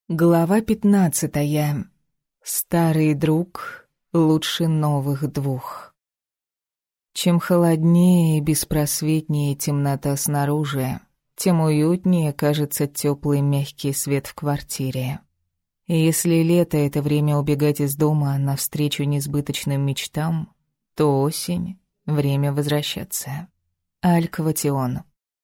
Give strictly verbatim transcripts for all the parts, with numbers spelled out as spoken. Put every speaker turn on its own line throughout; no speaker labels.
Глава пятнадцатая. Старый друг лучше новых двух. Чем холоднее и беспросветнее темнота снаружи, тем уютнее кажется теплый мягкий свет в квартире. И если лето — это время убегать из дома навстречу несбыточным мечтам, то осень — время возвращаться. Аль-Кватион.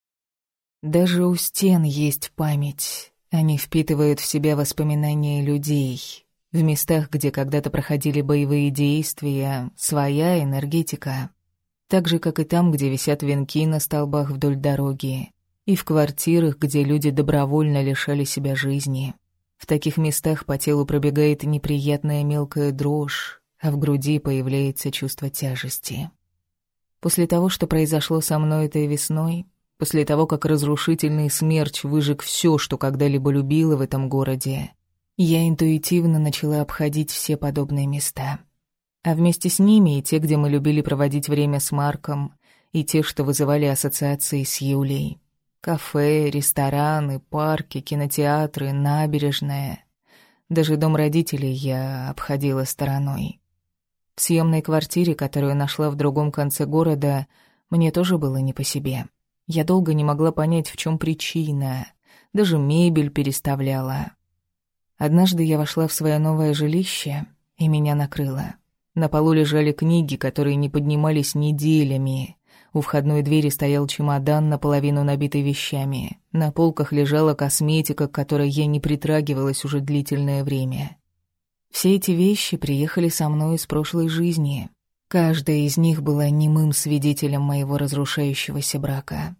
Даже у стен есть память. Они впитывают в себя воспоминания людей. В местах, где когда-то проходили боевые действия, своя энергетика. Так же, как и там, где висят венки на столбах вдоль дороги. И в квартирах, где люди добровольно лишали себя жизни. В таких местах по телу пробегает неприятная мелкая дрожь, а в груди появляется чувство тяжести. После того, что произошло со мной этой весной, после того, как разрушительный смерч выжег все, что когда-либо любила в этом городе, я интуитивно начала обходить все подобные места. А вместе с ними и те, где мы любили проводить время с Марком, и те, что вызывали ассоциации с Юлей. Кафе, рестораны, парки, кинотеатры, набережная. Даже дом родителей я обходила стороной. В съемной квартире, которую нашла в другом конце города, мне тоже было не по себе. Я долго не могла понять, в чем причина. Даже мебель переставляла. Однажды я вошла в свое новое жилище, и меня накрыло. На полу лежали книги, которые не поднимались неделями. У входной двери стоял чемодан, наполовину набитый вещами. На полках лежала косметика, к которой я не притрагивалась уже длительное время. Все эти вещи приехали со мной из прошлой жизни. Каждая из них была немым свидетелем моего разрушающегося брака.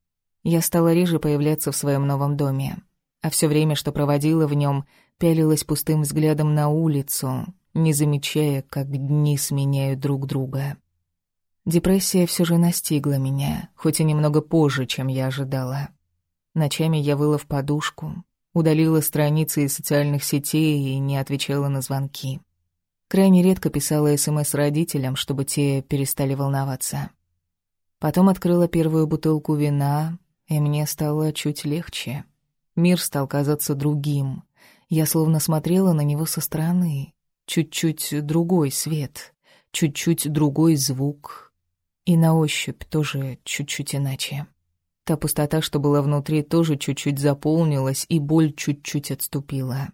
Я стала реже появляться в своем новом доме, а все время, что проводила в нем, пялилась пустым взглядом на улицу, не замечая, как дни сменяют друг друга. Депрессия все же настигла меня, хоть и немного позже, чем я ожидала. Ночами я выла в подушку, удалила страницы из социальных сетей и не отвечала на звонки. Крайне редко писала СМС родителям, чтобы те перестали волноваться. Потом открыла первую бутылку вина, и мне стало чуть легче. Мир стал казаться другим. Я словно смотрела на него со стороны. Чуть-чуть другой свет, чуть-чуть другой звук. И на ощупь тоже чуть-чуть иначе. Та пустота, что была внутри, тоже чуть-чуть заполнилась, и боль чуть-чуть отступила.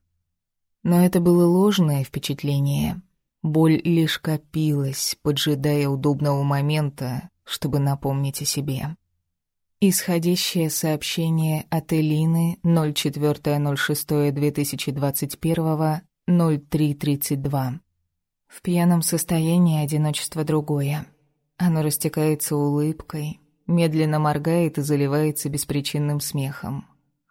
Но это было ложное впечатление. Боль лишь копилась, поджидая удобного момента, чтобы напомнить о себе. Исходящее сообщение от Элины ноль четыре ноль шесть две тысячи двадцать первого ноль три тридцать два. В пьяном состоянии одиночество другое. Оно растекается улыбкой, медленно моргает и заливается беспричинным смехом.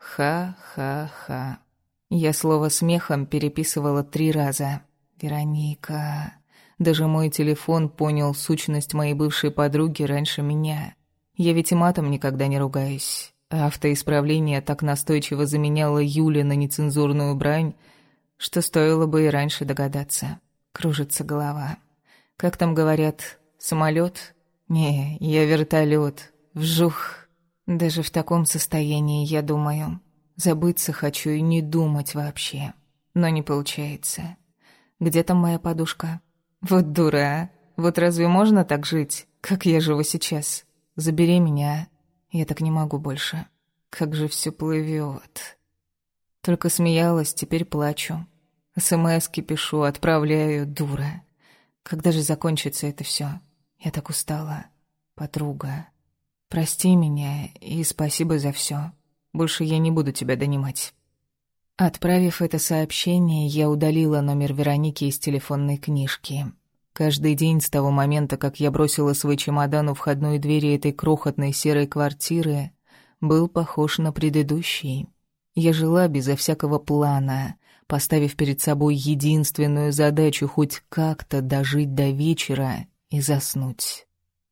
Ха-ха-ха. Я слово «смехом» переписывала три раза. Вероника. Даже мой телефон понял сущность моей бывшей подруги раньше меня. Я ведь и матом никогда не ругаюсь. А автоисправление так настойчиво заменяло Юле на нецензурную брань, что стоило бы и раньше догадаться. Кружится голова. Как там говорят, самолет? Не, я вертолет. Вжух. Даже в таком состоянии я думаю. Забыться хочу и не думать вообще. Но не получается. Где там моя подушка? Вот дура, а? Вот разве можно так жить, как я живу сейчас? Забери меня, я так не могу больше. Как же все плывет. Только смеялась, теперь плачу. СМСки пишу, отправляю, дура. Когда же закончится это все? Я так устала. Подруга, прости меня и спасибо за все. Больше я не буду тебя донимать. Отправив это сообщение, я удалила номер Вероники из телефонной книжки. Каждый день с того момента, как я бросила свой чемодан у входной двери этой крохотной серой квартиры, был похож на предыдущий. Я жила безо всякого плана, поставив перед собой единственную задачу хоть как-то дожить до вечера и заснуть.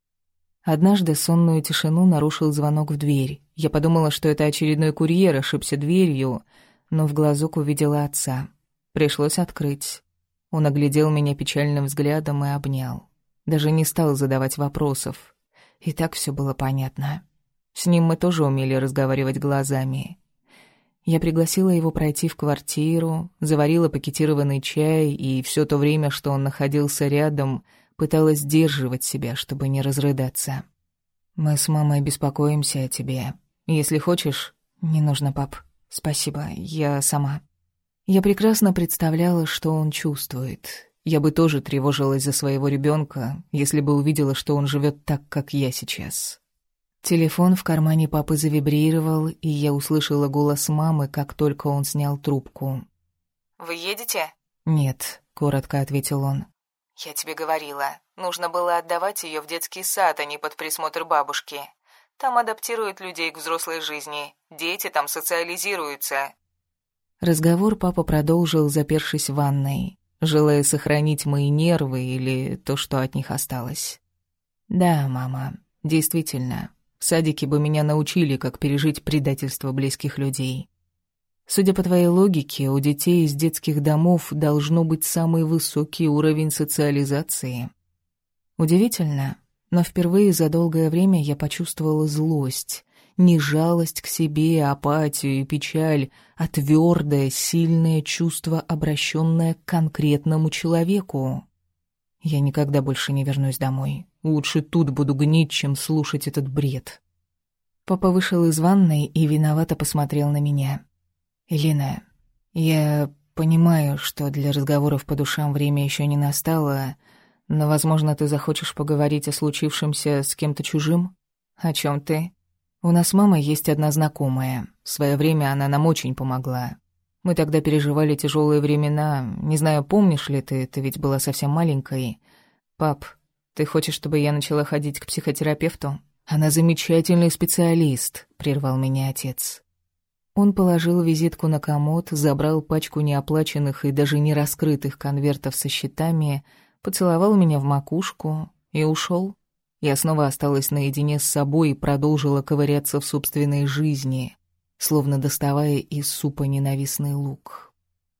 Однажды сонную тишину нарушил звонок в дверь. Я подумала, что это очередной курьер ошибся дверью, но в глазок увидела отца. Пришлось открыть. Он оглядел меня печальным взглядом и обнял. Даже не стал задавать вопросов. И так все было понятно. С ним мы тоже умели разговаривать глазами. Я пригласила его пройти в квартиру, заварила пакетированный чай, и все то время, что он находился рядом, пыталась сдерживать себя, чтобы не разрыдаться. «Мы с мамой беспокоимся о тебе. Если хочешь...» «Не нужно, пап. Спасибо, я сама». Я прекрасно представляла, что он чувствует. Я бы тоже тревожилась за своего ребенка, если бы увидела, что он живет так, как я сейчас. Телефон в кармане папы завибрировал, и я услышала голос мамы, как только он снял трубку.
«Вы едете?»
«Нет», — коротко ответил он.
«Я тебе говорила, нужно было отдавать ее в детский сад, а не под присмотр бабушки. Там адаптируют людей к взрослой жизни, дети там социализируются».
Разговор папа продолжил, запершись в ванной, желая сохранить мои нервы или то, что от них осталось. «Да, мама, действительно, в садике бы меня научили, как пережить предательство близких людей. Судя по твоей логике, у детей из детских домов должно быть самый высокий уровень социализации. Удивительно, но впервые за долгое время я почувствовала злость, не жалость к себе, апатию и печаль, а твердое, сильное чувство, обращенное к конкретному человеку. Я никогда больше не вернусь домой. Лучше тут буду гнить, чем слушать этот бред». Папа вышел из ванной и виновато посмотрел на меня. «Элина, я понимаю, что для разговоров по душам время еще не настало, но, возможно, ты захочешь поговорить о случившемся с кем-то чужим? О чем ты? У нас с мамой есть одна знакомая. В свое время она нам очень помогла. Мы тогда переживали тяжелые времена. Не знаю, помнишь ли ты, ты ведь была совсем маленькой. Пап, ты хочешь, чтобы я начала ходить к психотерапевту? Она замечательный специалист», — прервал меня отец. Он положил визитку на комод, забрал пачку неоплаченных и даже не раскрытых конвертов со счетами, поцеловал меня в макушку и ушел. Я снова осталась наедине с собой и продолжила ковыряться в собственной жизни, словно доставая из супа ненавистный лук.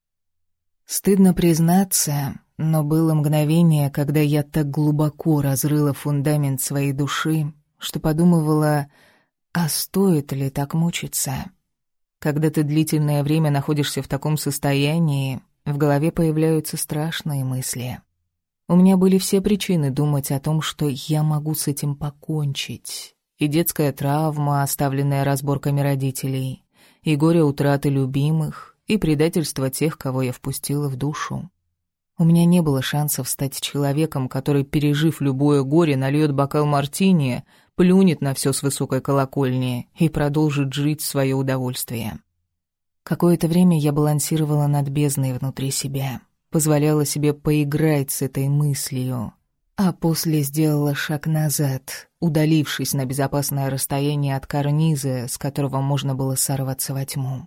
Стыдно признаться, но было мгновение, когда я так глубоко разрыла фундамент своей души, что подумывала, а стоит ли так мучиться? Когда ты длительное время находишься в таком состоянии, в голове появляются страшные мысли. У меня были все причины думать о том, что я могу с этим покончить. И детская травма, оставленная разборками родителей, и горе утраты любимых, и предательство тех, кого я впустила в душу. У меня не было шансов стать человеком, который, пережив любое горе, нальет бокал мартини, плюнет на все с высокой колокольни и продолжит жить в свое удовольствие. Какое-то время я балансировала над бездной внутри себя, позволяла себе поиграть с этой мыслью, а после сделала шаг назад, удалившись на безопасное расстояние от карниза, с которого можно было сорваться во тьму.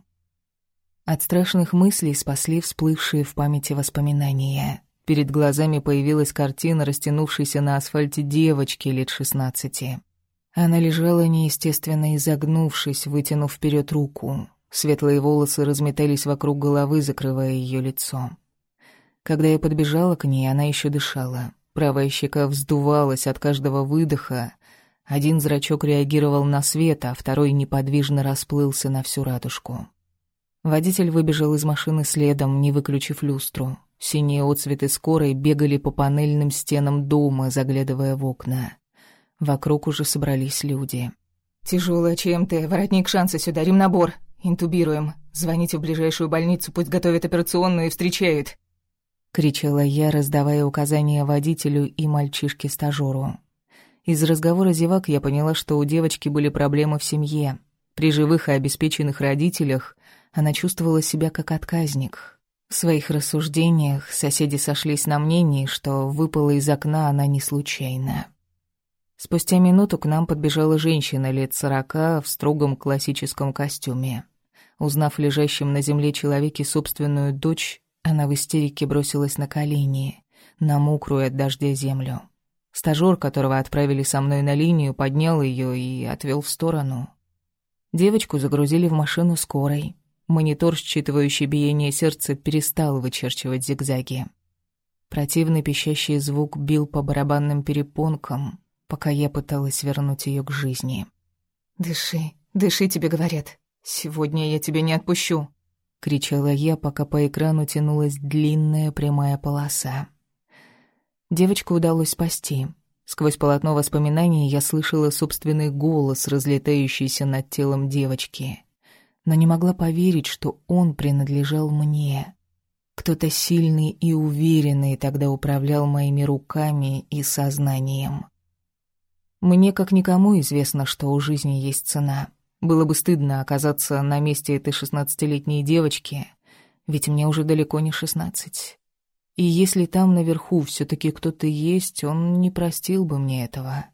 От страшных мыслей спасли всплывшие в памяти воспоминания. Перед глазами появилась картина растянувшейся на асфальте девочки лет шестнадцати. Она лежала неестественно изогнувшись, вытянув вперед руку. Светлые волосы разметались вокруг головы, закрывая ее лицо. Когда я подбежала к ней, она еще дышала. Правая щека вздувалась от каждого выдоха. Один зрачок реагировал на свет, а второй неподвижно расплылся на всю радужку. Водитель выбежал из машины следом, не выключив люстру. Синие отцветы скорой бегали по панельным стенам дома, заглядывая в окна. Вокруг уже собрались люди.
«Тяжелая ЧМТ, воротник шанса сюда, ремнабор. Интубируем. Звоните в ближайшую больницу, пусть готовят операционную и встречают»,
— кричала я, раздавая указания водителю и мальчишке-стажёру. Из разговора зевак я поняла, что у девочки были проблемы в семье. При живых и обеспеченных родителях она чувствовала себя как отказник. В своих рассуждениях соседи сошлись на мнении, что выпала из окна она не случайно. Спустя минуту к нам подбежала женщина лет сорока в строгом классическом костюме. Узнав лежащем на земле человеке собственную дочь, она в истерике бросилась на колени, на мокрую от дождя землю. Стажёр, которого отправили со мной на линию, поднял ее и отвел в сторону. Девочку загрузили в машину скорой. Монитор, считывающий биение сердца, перестал вычерчивать зигзаги. Противный пищащий звук бил по барабанным перепонкам, пока я пыталась вернуть ее к жизни.
«Дыши, дыши, тебе говорят. «Сегодня я тебя не отпущу», — кричала я, пока по экрану тянулась длинная прямая полоса. Девочку удалось спасти. Сквозь полотно воспоминаний я слышала собственный голос, разлетающийся над телом девочки. Но не могла поверить, что он принадлежал мне. Кто-то сильный и уверенный тогда управлял моими руками и сознанием. Мне как никому известно, что у жизни есть цена. Было бы стыдно оказаться на месте этой шестнадцатилетней девочки, ведь мне уже далеко не шестнадцать. И если там наверху все-таки кто-то есть, он не простил бы мне этого.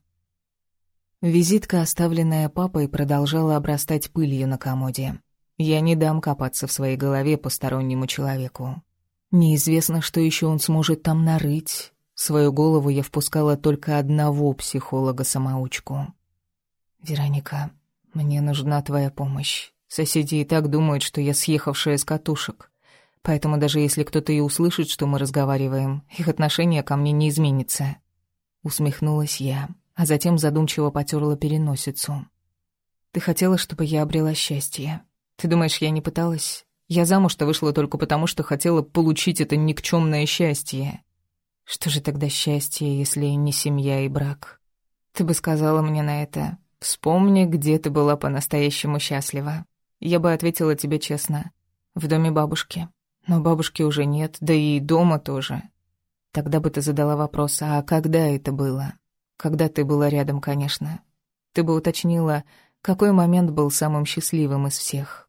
Визитка, оставленная папой, продолжала обрастать пылью на комоде. Я не дам копаться в своей голове постороннему человеку. Неизвестно, что еще он сможет там нарыть. В свою голову я впускала только одного психолога-самоучку. «Вероника, мне нужна твоя помощь. Соседи и так думают, что я съехавшая с катушек. Поэтому даже если кто-то и услышит, что мы разговариваем, их отношение ко мне не изменится». Усмехнулась я, а затем задумчиво потёрла переносицу. «Ты хотела, чтобы я обрела счастье. Ты думаешь, я не пыталась? Я замуж-то вышла только потому, что хотела получить это никчёмное счастье. Что же тогда счастье, если не семья и брак? Ты бы сказала мне на это: вспомни, где ты была по-настоящему счастлива. Я бы ответила тебе честно: в доме бабушки. Но бабушки уже нет, да и дома тоже. Тогда бы ты задала вопрос: а когда это было? Когда ты была рядом, конечно. Ты бы уточнила, какой момент был самым счастливым из всех.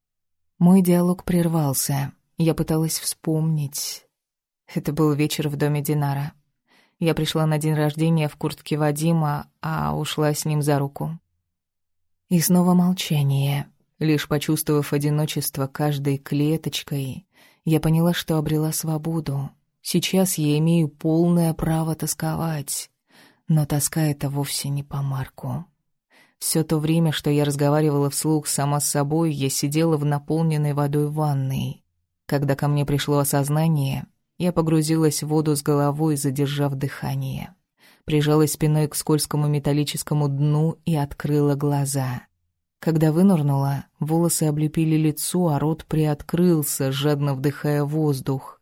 Мой диалог прервался. Я пыталась вспомнить. Это был вечер в доме Динара. Я пришла на день рождения в куртке Вадима, а ушла с ним за руку. И снова молчание. Лишь почувствовав одиночество каждой клеточкой, я поняла, что обрела свободу. Сейчас я имею полное право тосковать. Но тоска эта вовсе не по Марку. Все то время, что я разговаривала вслух сама с собой, я сидела в наполненной водой ванной. Когда ко мне пришло осознание, я погрузилась в воду с головой, задержав дыхание. Прижалась спиной к скользкому металлическому дну и открыла глаза. Когда вынырнула, волосы облепили лицо, а рот приоткрылся, жадно вдыхая воздух.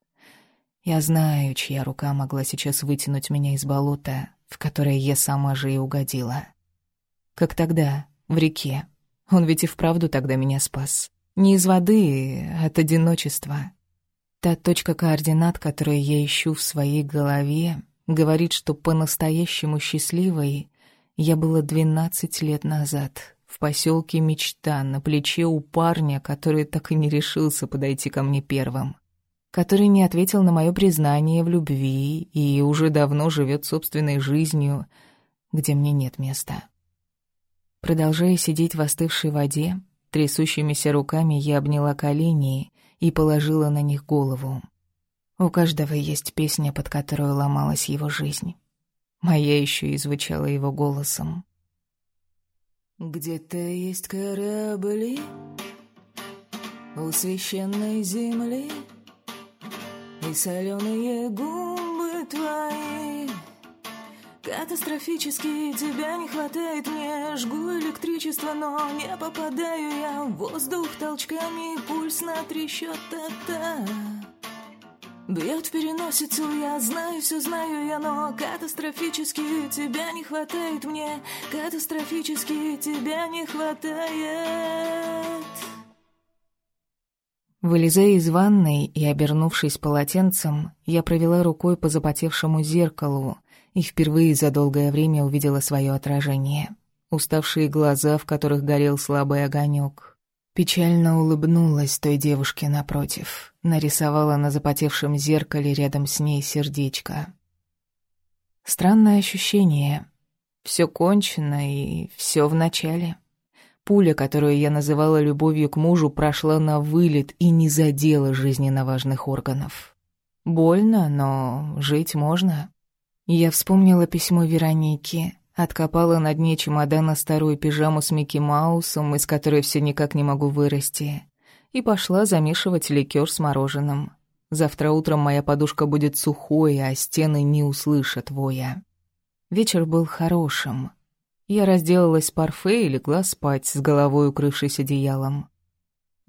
Я знаю, чья рука могла сейчас вытянуть меня из болота, в которое я сама же и угодила. Как тогда, в реке. Он ведь и вправду тогда меня спас. Не из воды, а от одиночества. Та точка координат, которую я ищу в своей голове, говорит, что по-настоящему счастливой я была двенадцать лет назад, в поселке Мечта, на плече у парня, который так и не решился подойти ко мне первым, который не ответил на мое признание в любви и уже давно живет собственной жизнью, где мне нет места. Продолжая сидеть в остывшей воде, трясущимися руками я обняла колени и положила на них голову. У каждого есть песня, под которую ломалась его жизнь. Моя еще и звучала его голосом. Где-то есть корабли у священной земли, и соленые губы твои. Катастрофически тебя не хватает мне. Жгу электричество, но не попадаю я в воздух толчками. Пульс на три счета та бьет в переносицу. Я знаю, все знаю я, но катастрофически тебя не хватает мне. Катастрофически тебя не хватает. Вылезая из ванной и обернувшись полотенцем, я провела рукой по запотевшему зеркалу и впервые за долгое время увидела свое отражение. Уставшие глаза, в которых горел слабый огонек. Печально улыбнулась той девушке напротив, нарисовала на запотевшем зеркале рядом с ней сердечко. Странное ощущение. Все кончено и все в начале. Пуля, которую я называла любовью к мужу, прошла на вылет и не задела жизненно важных органов. Больно, но жить можно. Я вспомнила письмо Вероники, откопала на дне чемодана старую пижаму с Микки Маусом, из которой все никак не могу вырасти, и пошла замешивать ликер с мороженым. Завтра утром моя подушка будет сухой, а стены не услышат воя. Вечер был хорошим. Я разделалась с парфе и легла спать, с головой укрывшись одеялом.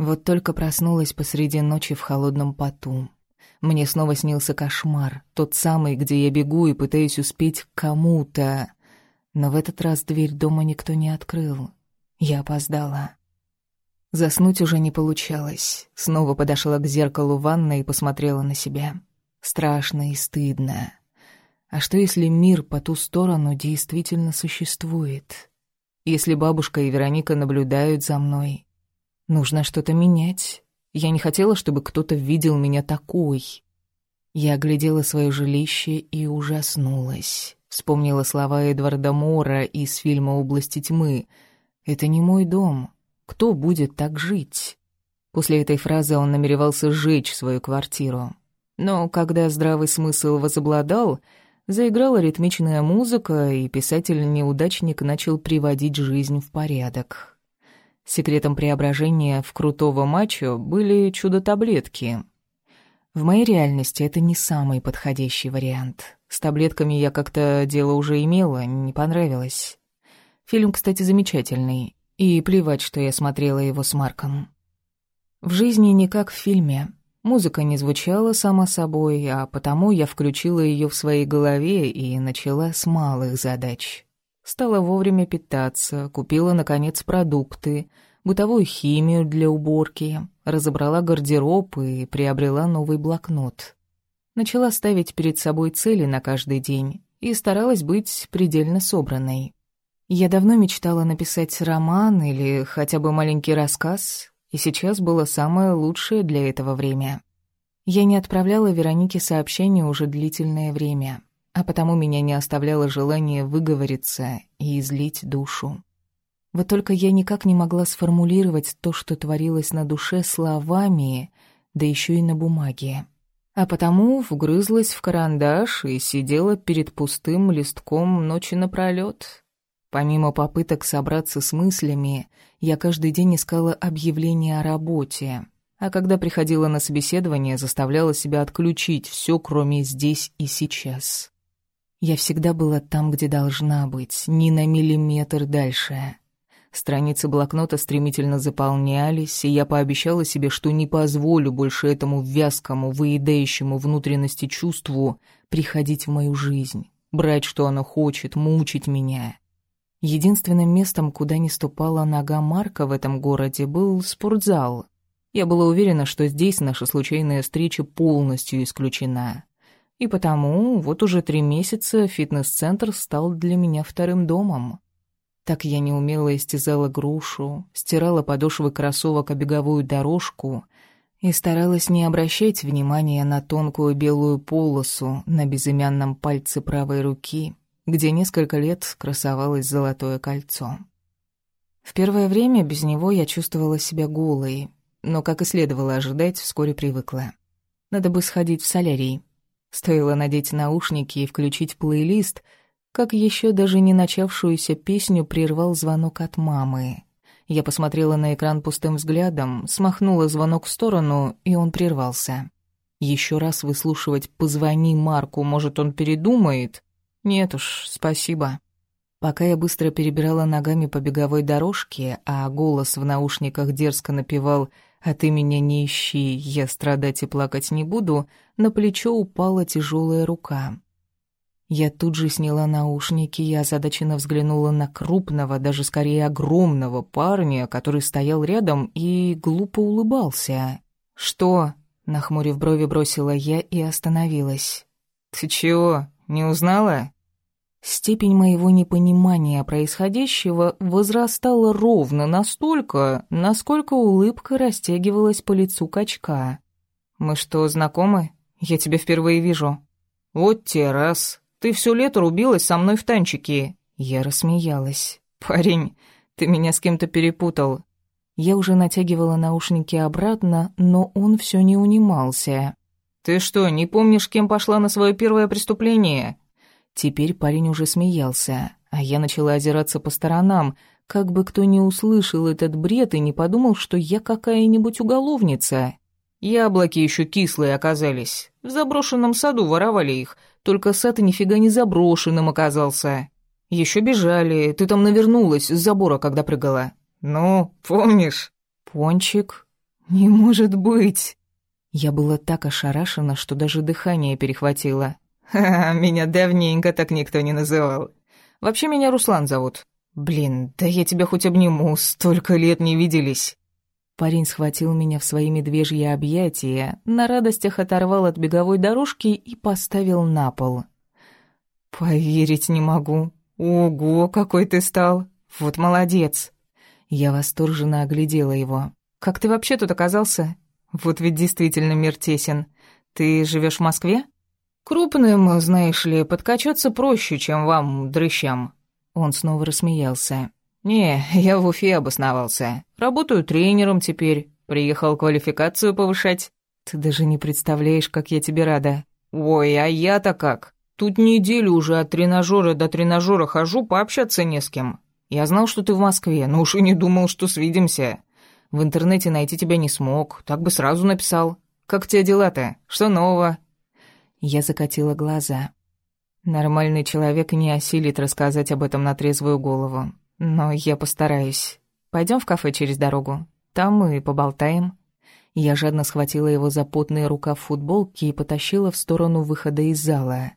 Вот только проснулась посреди ночи в холодном поту. Мне снова снился кошмар, тот самый, где я бегу и пытаюсь успеть к кому-то. Но в этот раз дверь дома никто не открыл. Я опоздала. Заснуть уже не получалось. Снова подошла к зеркалу ванной и посмотрела на себя. Страшно и стыдно. А что, если мир по ту сторону действительно существует? Если бабушка и Вероника наблюдают за мной? Нужно что-то менять. Я не хотела, чтобы кто-то видел меня такой. Я оглядела свое жилище и ужаснулась. Вспомнила слова Эдварда Мора из фильма «Области тьмы». «Это не мой дом. Кто будет так жить?» После этой фразы он намеревался сжечь свою квартиру. Но когда здравый смысл возобладал, заиграла ритмичная музыка, и писатель-неудачник начал приводить жизнь в порядок. Секретом преображения в крутого мачо были чудо-таблетки. В моей реальности это не самый подходящий вариант. С таблетками я как-то дело уже имела, не понравилось. Фильм, кстати, замечательный, и плевать, что я смотрела его с Марком. В жизни не как в фильме. Музыка не звучала сама собой, а потому я включила ее в своей голове и начала с малых задач. Стала вовремя питаться, купила, наконец, продукты, бытовую химию для уборки, разобрала гардероб и приобрела новый блокнот. Начала ставить перед собой цели на каждый день и старалась быть предельно собранной. Я давно мечтала написать роман или хотя бы маленький рассказ, и сейчас было самое лучшее для этого время. Я не отправляла Веронике сообщения уже длительное время, а потому меня не оставляло желание выговориться и излить душу. Вот только я никак не могла сформулировать то, что творилось на душе, словами, да еще и на бумаге. А потому вгрызлась в карандаш и сидела перед пустым листком ночи напролёт. Помимо попыток собраться с мыслями, я каждый день искала объявления о работе, а когда приходила на собеседование, заставляла себя отключить все, кроме здесь и сейчас. Я всегда была там, где должна быть, ни на миллиметр дальше. Страницы блокнота стремительно заполнялись, и я пообещала себе, что не позволю больше этому вязкому, выедающему внутренности чувству приходить в мою жизнь, брать, что оно хочет, мучить меня. Единственным местом, куда не ступала нога Марка в этом городе, был спортзал. Я была уверена, что здесь наша случайная встреча полностью исключена. И потому вот уже три месяца фитнес-центр стал для меня вторым домом. Так я неумело истязала грушу, стирала подошвы кроссовок о беговую дорожку и старалась не обращать внимания на тонкую белую полосу на безымянном пальце правой руки, где несколько лет красовалось золотое кольцо. В первое время без него я чувствовала себя голой, но, как и следовало ожидать, вскоре привыкла. Надо бы сходить в солярий. Стоило надеть наушники и включить плейлист, как еще даже не начавшуюся песню прервал звонок от мамы. Я посмотрела на экран пустым взглядом, смахнула звонок в сторону, и он прервался. Еще раз выслушивать «позвони Марку, может, он передумает?» Нет уж, спасибо. Пока я быстро перебирала ногами по беговой дорожке, а голос в наушниках дерзко напевал «А ты меня не ищи, я страдать и плакать не буду», на плечо упала тяжелая рука. Я тут же сняла наушники и озадаченно взглянула на крупного, даже скорее огромного парня, который стоял рядом и глупо улыбался. «Что?» — нахмурив брови, бросила я и остановилась. «Ты чего, не узнала?» Степень моего непонимания происходящего возрастала ровно настолько, насколько улыбка растягивалась по лицу качка. «Мы что, знакомы? Я тебя впервые вижу». «Вот те раз. Ты все лето рубилась со мной в танчики». Я рассмеялась. «Парень, ты меня с кем-то перепутал». Я уже натягивала наушники обратно, но он все не унимался. «Ты что, не помнишь, кем пошла на свое первое преступление?» Теперь парень уже смеялся, а я начала озираться по сторонам, как бы кто не услышал этот бред и не подумал, что я какая-нибудь уголовница. Яблоки еще кислые оказались. В заброшенном саду воровали их, только сад и нифига не заброшенным оказался. Еще бежали, ты там навернулась с забора, когда прыгала. Ну, помнишь? Пончик. «Не может быть!» Я была так ошарашена, что даже дыхание перехватило. «Ха-ха, меня давненько так никто не называл. Вообще меня Руслан зовут. Блин, да я тебя хоть обниму, столько лет не виделись». Парень схватил меня в свои медвежьи объятия, на радостях оторвал от беговой дорожки и поставил на пол. «Поверить не могу. Ого, какой ты стал! Вот молодец!» Я восторженно оглядела его. «Как ты вообще тут оказался? Вот ведь действительно мир тесен. Ты живешь в Москве?» «Крупным, знаешь ли, подкачаться проще, чем вам, дрыщам». Он снова рассмеялся. «Не, я в Уфе обосновался. Работаю тренером теперь. Приехал квалификацию повышать. Ты даже не представляешь, как я тебе рада». «Ой, а я-то как? Тут неделю уже от тренажера до тренажера хожу, пообщаться не с кем. Я знал, что ты в Москве, но уж и не думал, что свидимся. В интернете найти тебя не смог, так бы сразу написал. Как у тебя дела-то? Что нового?» Я закатила глаза. Нормальный человек не осилит рассказать об этом на трезвую голову. Но я постараюсь. Пойдем в кафе через дорогу. Там мы и поболтаем». Я жадно схватила его за потный рукав футболки и потащила в сторону выхода из зала.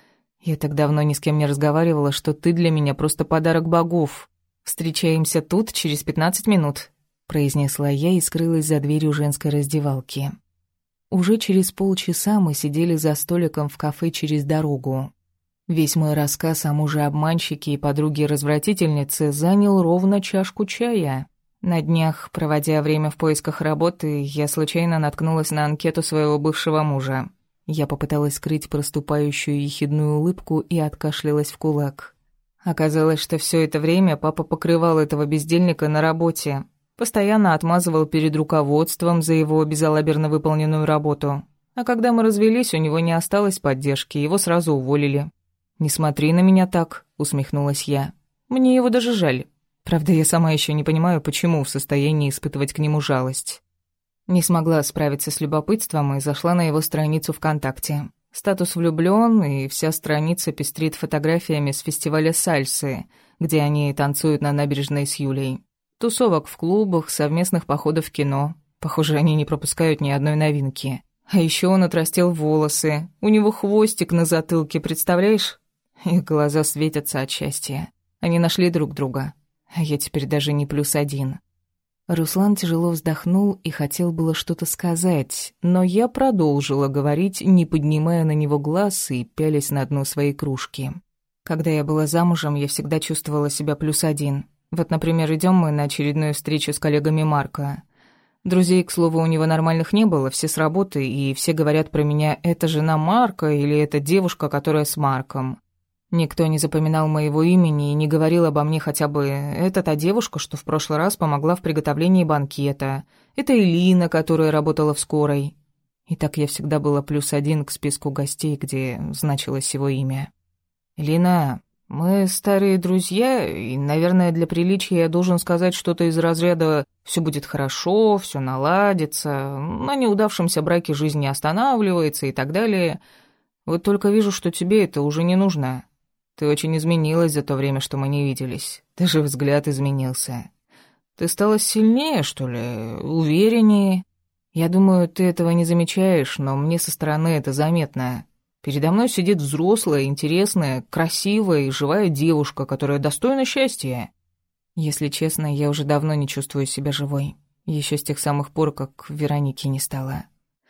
«Я так давно ни с кем не разговаривала, что ты для меня просто подарок богов. Встречаемся тут через пятнадцать минут», — произнесла я и скрылась за дверью женской раздевалки. Уже через полчаса мы сидели за столиком в кафе через дорогу. Весь мой рассказ о муже-обманщике и подруге-развратительнице занял ровно чашку чая. На днях, проводя время в поисках работы, я случайно наткнулась на анкету своего бывшего мужа. Я попыталась скрыть проступающую ехидную улыбку и откашлялась в кулак. Оказалось, что все это время папа покрывал этого бездельника на работе. Постоянно отмазывал перед руководством за его безалаберно выполненную работу. А когда мы развелись, у него не осталось поддержки, его сразу уволили. «Не смотри на меня так», — усмехнулась я. «Мне его даже жаль. Правда, я сама еще не понимаю, почему в состоянии испытывать к нему жалость». Не смогла справиться с любопытством и зашла на его страницу ВКонтакте. Статус влюблён, и вся страница пестрит фотографиями с фестиваля сальсы, где они танцуют на набережной с Юлей. Тусовок в клубах, совместных походов в кино. Похоже, они не пропускают ни одной новинки. А еще он отрастил волосы. У него хвостик на затылке, представляешь? Их глаза светятся от счастья. Они нашли друг друга. А я теперь даже не плюс один. Руслан тяжело вздохнул и хотел было что-то сказать, но я продолжила говорить, не поднимая на него глаз и пялясь на дно своей кружки. Когда я была замужем, я всегда чувствовала себя плюс один. Вот, например, идем мы на очередную встречу с коллегами Марка. Друзей, к слову, у него нормальных не было, все с работы, и все говорят про меня «это жена Марка» или «это девушка, которая с Марком». Никто не запоминал моего имени и не говорил обо мне хотя бы «это та девушка, что в прошлый раз помогла в приготовлении банкета», «это Элина, которая работала в скорой». И так я всегда была плюс один к списку гостей, где значилось его имя. «Элина, мы старые друзья, и, наверное, для приличия я должен сказать что-то из разряда «все будет хорошо, все наладится», «на неудавшемся браке жизнь не останавливается» и так далее. Вот только вижу, что тебе это уже не нужно. Ты очень изменилась за то время, что мы не виделись. Даже взгляд изменился. Ты стала сильнее, что ли, увереннее. Я думаю, ты этого не замечаешь, но мне со стороны это заметно. Передо мной сидит взрослая, интересная, красивая и живая девушка, которая достойна счастья. Если честно, я уже давно не чувствую себя живой. Еще с тех самых пор, как Вероники не стало.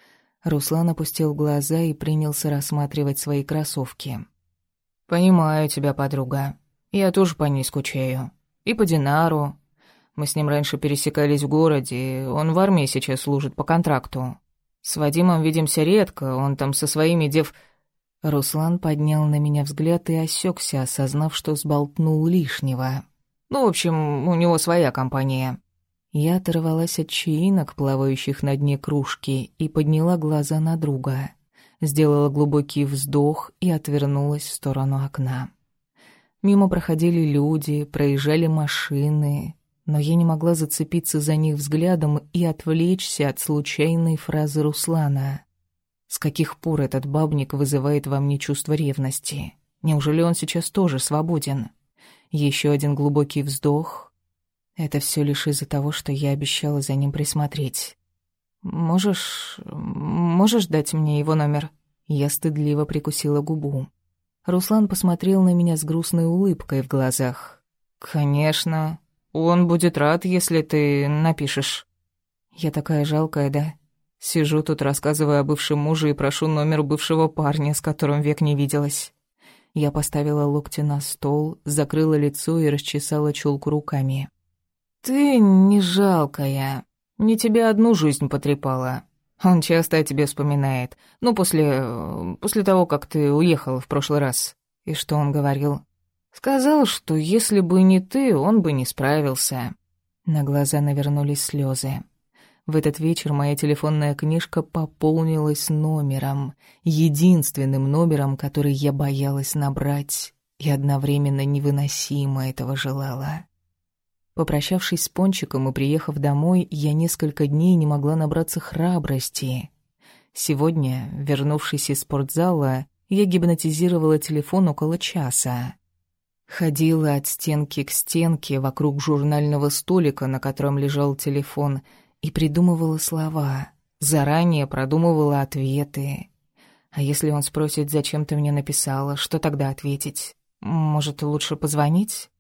Руслан опустил глаза и принялся рассматривать свои кроссовки. «Понимаю тебя, подруга. Я тоже по ней скучаю. И по Динару. Мы с ним раньше пересекались в городе, он в армии сейчас служит по контракту. С Вадимом видимся редко, он там со своими дев...» Руслан поднял на меня взгляд и осекся, осознав, что сболтнул лишнего. «Ну, в общем, у него своя компания». Я оторвалась от чаинок, плавающих на дне кружки, и подняла глаза на друга. Сделала глубокий вздох и отвернулась в сторону окна. Мимо проходили люди, проезжали машины, но я не могла зацепиться за них взглядом и отвлечься от случайной фразы Руслана. С каких пор этот бабник вызывает во мне чувство ревности? Неужели он сейчас тоже свободен? Еще один глубокий вздох. Это все лишь из-за того, что я обещала за ним присмотреть. Можешь... можешь дать мне его номер?» Я стыдливо прикусила губу. Руслан посмотрел на меня с грустной улыбкой в глазах. «Конечно. Он будет рад, если ты напишешь». Я такая жалкая, да? Сижу тут, рассказываю о бывшем муже и прошу номер бывшего парня, с которым век не виделась. Я поставила локти на стол, закрыла лицо и расчесала челку руками. «Ты не жалкая. Не тебя одну жизнь потрепала. Он часто о тебе вспоминает. Ну, после... после того, как ты уехала в прошлый раз». И что он говорил? Сказал, что если бы не ты, он бы не справился. На глаза навернулись слезы. В этот вечер моя телефонная книжка пополнилась номером, единственным номером, который я боялась набрать, и одновременно невыносимо этого желала. Попрощавшись с Пончиком и приехав домой, я несколько дней не могла набраться храбрости. Сегодня, вернувшись из спортзала, я гипнотизировала телефон около часа. Ходила от стенки к стенке вокруг журнального столика, на котором лежал телефон, и придумывала слова, заранее продумывала ответы. А если он спросит, зачем ты мне написала, что тогда ответить? Может, лучше позвонить?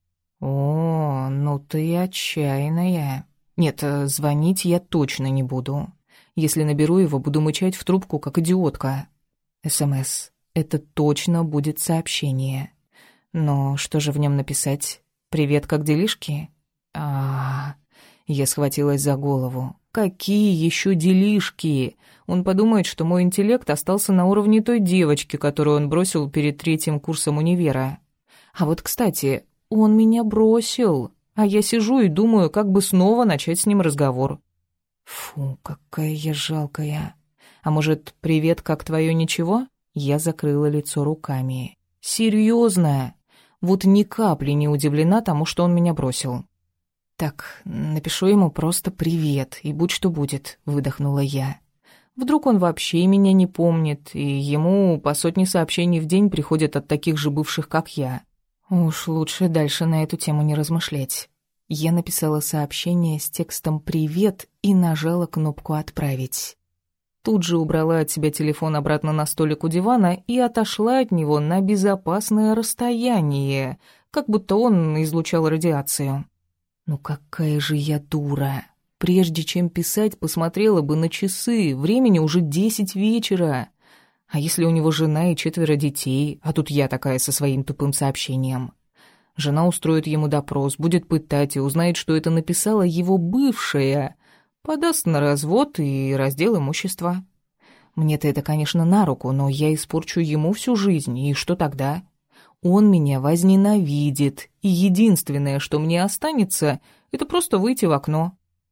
О, ну ты отчаянная. Нет, звонить я точно не буду. Если наберу его, буду мычать в трубку, как идиотка. СМС. Это точно будет сообщение. Но что же в нем написать? «Привет, как делишки?» А-а-а. Я схватилась за голову. Какие еще делишки? Он подумает, что мой интеллект остался на уровне той девочки, которую он бросил перед третьим курсом универа. А вот, кстати, он меня бросил, а я сижу и думаю, как бы снова начать с ним разговор. Фу, какая я жалкая. А может, привет, как твое ничего? Я закрыла лицо руками. Серьезно? Вот ни капли не удивлена тому, что он меня бросил. «Так, напишу ему просто «привет», и будь что будет», — выдохнула я. Вдруг он вообще меня не помнит, и ему по сотне сообщений в день приходят от таких же бывших, как я. Уж лучше дальше на эту тему не размышлять. Я написала сообщение с текстом «привет» и нажала кнопку «отправить». Тут же убрала от себя телефон обратно на столик у дивана и отошла от него на безопасное расстояние, как будто он излучал радиацию. Ну какая же я дура. Прежде чем писать, посмотрела бы на часы. Времени уже десять вечера. А если у него жена и четверо детей, а тут я такая со своим тупым сообщением? Жена устроит ему допрос, будет пытать и узнает, что это написала его бывшая. Подаст на развод и раздел имущества. Мне-то это, конечно, на руку, но я испорчу ему всю жизнь, и что тогда? Он меня возненавидит, и единственное, что мне останется, это просто выйти в окно.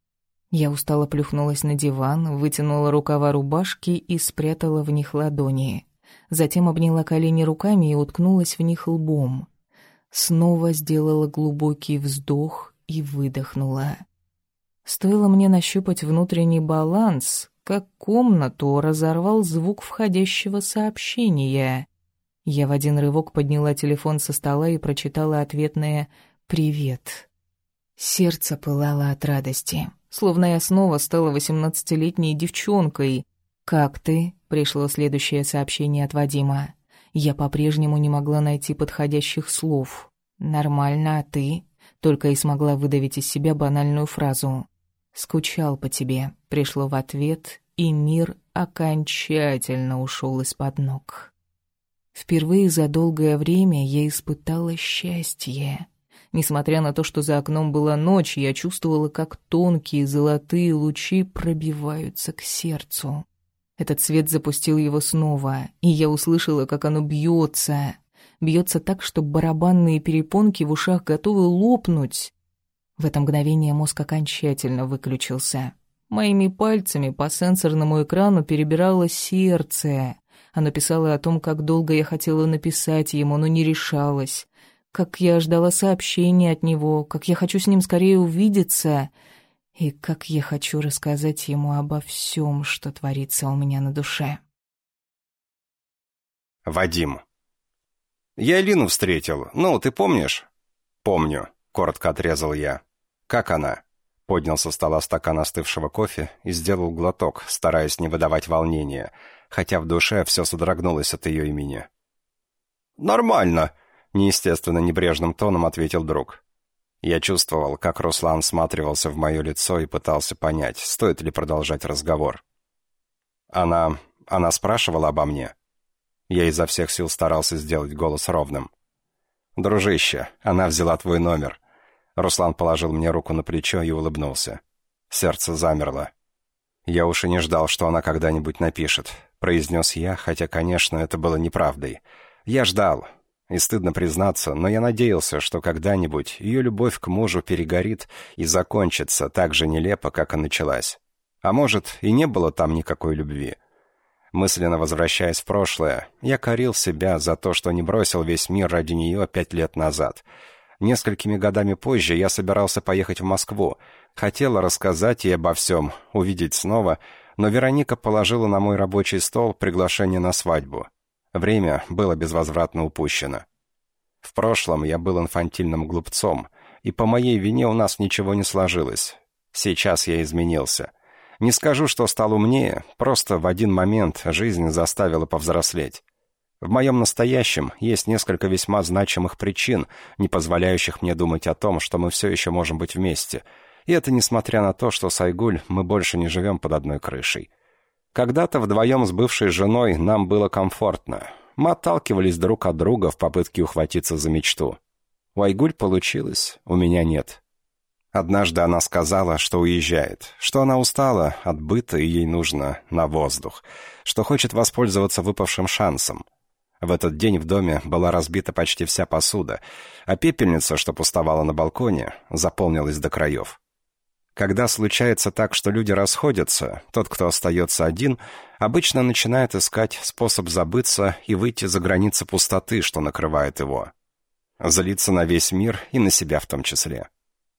Я устало плюхнулась на диван, вытянула рукава рубашки и спрятала в них ладони. Затем обняла колени руками и уткнулась в них лбом. Снова сделала глубокий вздох и выдохнула. Стоило мне нащупать внутренний баланс, как комнату разорвал звук входящего сообщения. Я в один рывок подняла телефон со стола и прочитала ответное «Привет». Сердце пылало от радости, словно я снова стала восемнадцатилетней девчонкой. «Как ты?» — пришло следующее сообщение от Вадима. Я по-прежнему не могла найти подходящих слов. «Нормально, а ты?» Только и смогла выдавить из себя банальную фразу. «Скучал по тебе», — пришло в ответ, и мир окончательно ушел из-под ног. Впервые за долгое время я испытала счастье. Несмотря на то, что за окном была ночь, я чувствовала, как тонкие золотые лучи пробиваются к сердцу. Этот свет запустил его снова, и я услышала, как оно бьется. Бьется так, что барабанные перепонки в ушах готовы лопнуть. В это мгновение мозг окончательно выключился. Моими пальцами по сенсорному экрану перебирало сердце. Оно писало о том, как долго я хотела написать ему, но не решалась. Как я ждала сообщения от него, как я хочу с ним скорее увидеться, и как я хочу рассказать ему обо всем, что творится у меня на душе.
Вадим. Я Лину встретил. Ну, ты помнишь? Помню, коротко отрезал я. Как она? поднял со стола стакан остывшего кофе и сделал глоток, стараясь не выдавать волнения, хотя в душе все содрогнулось от ее имени. «Нормально», — неестественно небрежным тоном ответил друг. Я чувствовал, как Руслан всматривался в мое лицо и пытался понять, стоит ли продолжать разговор. Она... она спрашивала обо мне. Я изо всех сил старался сделать голос ровным. «Дружище, она взяла твой номер». Руслан положил мне руку на плечо и улыбнулся. Сердце замерло. «Я уж и не ждал, что она когда-нибудь напишет», — произнес я, хотя, конечно, это было неправдой. Я ждал. И стыдно признаться, но я надеялся, что когда-нибудь ее любовь к мужу перегорит и закончится так же нелепо, как и началась. А может, и не было там никакой любви. Мысленно возвращаясь в прошлое, я корил себя за то, что не бросил весь мир ради нее пять лет назад. Несколькими годами позже я собирался поехать в Москву. Хотела рассказать ей обо всем, увидеть снова, но Вероника положила на мой рабочий стол приглашение на свадьбу. Время было безвозвратно упущено. В прошлом я был инфантильным глупцом, и по моей вине у нас ничего не сложилось. Сейчас я изменился. Не скажу, что стал умнее, просто в один момент жизнь заставила повзрослеть. В моем настоящем есть несколько весьма значимых причин, не позволяющих мне думать о том, что мы все еще можем быть вместе. И это несмотря на то, что с Айгуль мы больше не живем под одной крышей. Когда-то вдвоем с бывшей женой нам было комфортно. Мы отталкивались друг от друга в попытке ухватиться за мечту. У Айгуль получилось, у меня нет. Однажды она сказала, что уезжает, что она устала от быта и ей нужно на воздух, что хочет воспользоваться выпавшим шансом. В этот день в доме была разбита почти вся посуда, а пепельница, что пустовала на балконе, заполнилась до краев. Когда случается так, что люди расходятся, тот, кто остается один, обычно начинает искать способ забыться и выйти за границы пустоты, что накрывает его. Злиться на весь мир и на себя в том числе.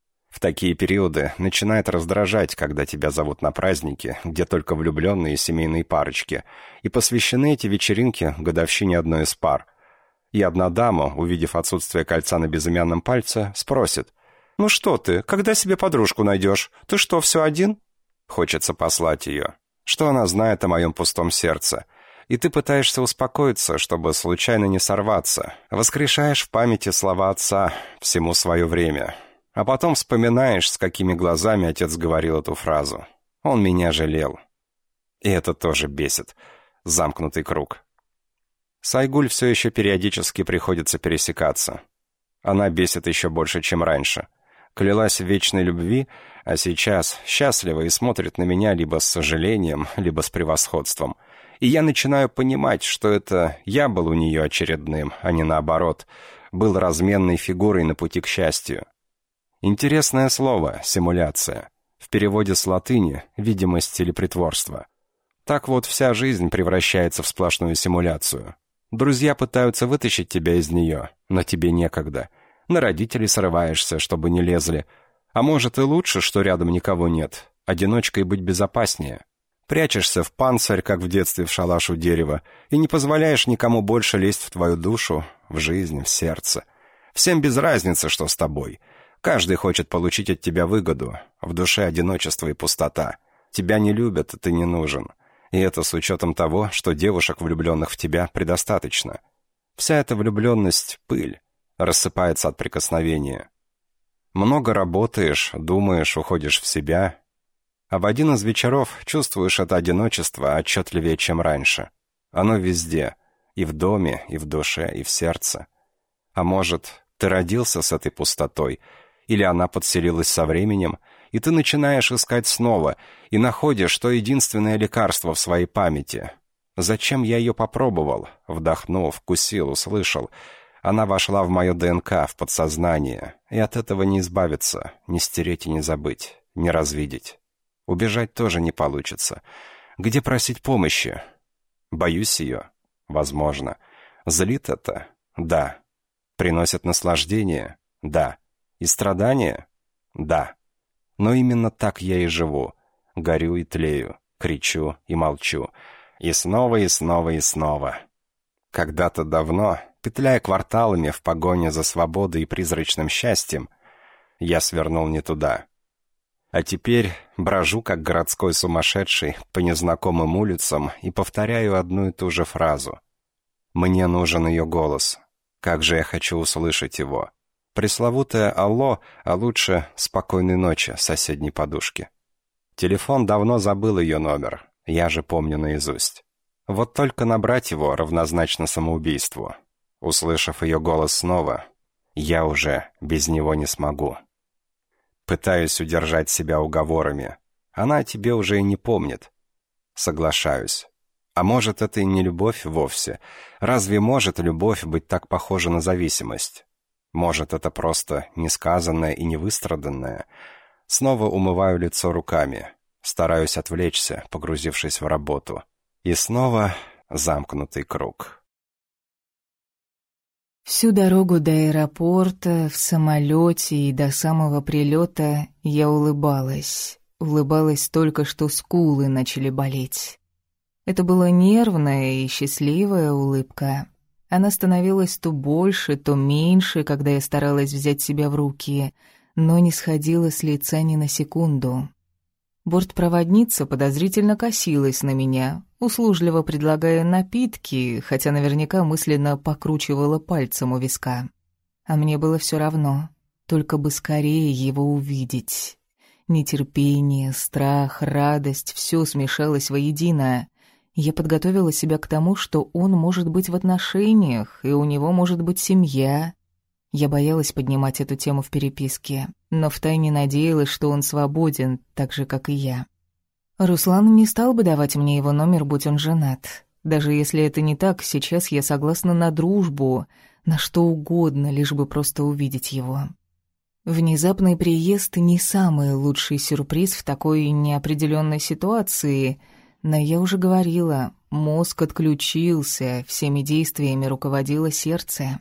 В такие периоды начинает раздражать, когда тебя зовут на праздники, где только влюбленные семейные парочки, и посвящены эти вечеринки годовщине одной из пар. И одна дама, увидев отсутствие кольца на безымянном пальце, спросит: «Ну что ты, когда себе подружку найдешь? Ты что, все один?» Хочется послать ее. Что она знает о моем пустом сердце? И ты пытаешься успокоиться, чтобы случайно не сорваться. Воскрешаешь в памяти слова отца «всему свое время». А потом вспоминаешь, с какими глазами отец говорил эту фразу. Он меня жалел. И это тоже бесит. Замкнутый круг. С Айгуль все еще периодически приходится пересекаться. Она бесит еще больше, чем раньше. Клялась в вечной любви, а сейчас счастлива и смотрит на меня либо с сожалением, либо с превосходством. И я начинаю понимать, что это я был у нее очередным, а не наоборот, был разменной фигурой на пути к счастью. Интересное слово «симуляция». В переводе с латыни «видимость» или «притворство». Так вот вся жизнь превращается в сплошную симуляцию. Друзья пытаются вытащить тебя из нее, но тебе некогда. На родителей срываешься, чтобы не лезли. А может и лучше, что рядом никого нет. Одиночкой быть безопаснее. Прячешься в панцирь, как в детстве в шалаш у дерева, и не позволяешь никому больше лезть в твою душу, в жизнь, в сердце. Всем без разницы, что с тобой. Каждый хочет получить от тебя выгоду. В душе одиночество и пустота. Тебя не любят, и ты не нужен. И это с учетом того, что девушек, влюбленных в тебя, предостаточно. Вся эта влюбленность — пыль. Рассыпается от прикосновения. Много работаешь, думаешь, уходишь в себя, а в один из вечеров чувствуешь это одиночество отчетливее, чем раньше. Оно везде, и в доме, и в душе, и в сердце. А может, ты родился с этой пустотой, или она подселилась со временем, и ты начинаешь искать снова, и находишь то единственное лекарство в своей памяти. Зачем я ее попробовал? Вдохнул, вкусил, услышал. Она вошла в мое ДНК, в подсознание, и от этого не избавиться, не стереть и не забыть, не развидеть. Убежать тоже не получится. Где просить помощи? Боюсь ее? Возможно. Злит это? Да. Приносит наслаждение? Да. И страдания? Да. Но именно так я и живу. Горю и тлею, кричу и молчу. И снова, и снова, и снова. Когда-то давно, петляя кварталами в погоне за свободой и призрачным счастьем, я свернул не туда. А теперь брожу, как городской сумасшедший, по незнакомым улицам и повторяю одну и ту же фразу. Мне нужен ее голос. Как же я хочу услышать его. Пресловутое «Алло», а лучше «Спокойной ночи» с соседней подушки. Телефон давно забыл ее номер, я же помню наизусть. Вот только набрать его равнозначно самоубийству. Услышав ее голос снова, я уже без него не смогу. Пытаюсь удержать себя уговорами. Она о тебе уже и не помнит. Соглашаюсь. А может, это и не любовь вовсе? Разве может любовь быть так похожа на зависимость? Может, это просто несказанное и невыстраданное? Снова умываю лицо руками. Стараюсь отвлечься, погрузившись в работу. И снова замкнутый круг.
Всю дорогу до аэропорта, в самолете и до самого прилета я улыбалась. Улыбалась только, что скулы начали болеть. Это была нервная и счастливая улыбка. Она становилась то больше, то меньше, когда я старалась взять себя в руки, но не сходила с лица ни на секунду. Бортпроводница подозрительно косилась на меня, услужливо предлагая напитки, хотя наверняка мысленно покручивала пальцем у виска. А мне было все равно, только бы скорее его увидеть. Нетерпение, страх, радость — все смешалось воедино. Я подготовила себя к тому, что он может быть в отношениях, и у него может быть семья. Я боялась поднимать эту тему в переписке, но втайне надеялась, что он свободен, так же, как и я. Руслан не стал бы давать мне его номер, будь он женат. Даже если это не так, сейчас я согласна на дружбу, на что угодно, лишь бы просто увидеть его. Внезапный приезд — не самый лучший сюрприз в такой неопределенной ситуации, но я уже говорила, мозг отключился, всеми действиями руководило сердце.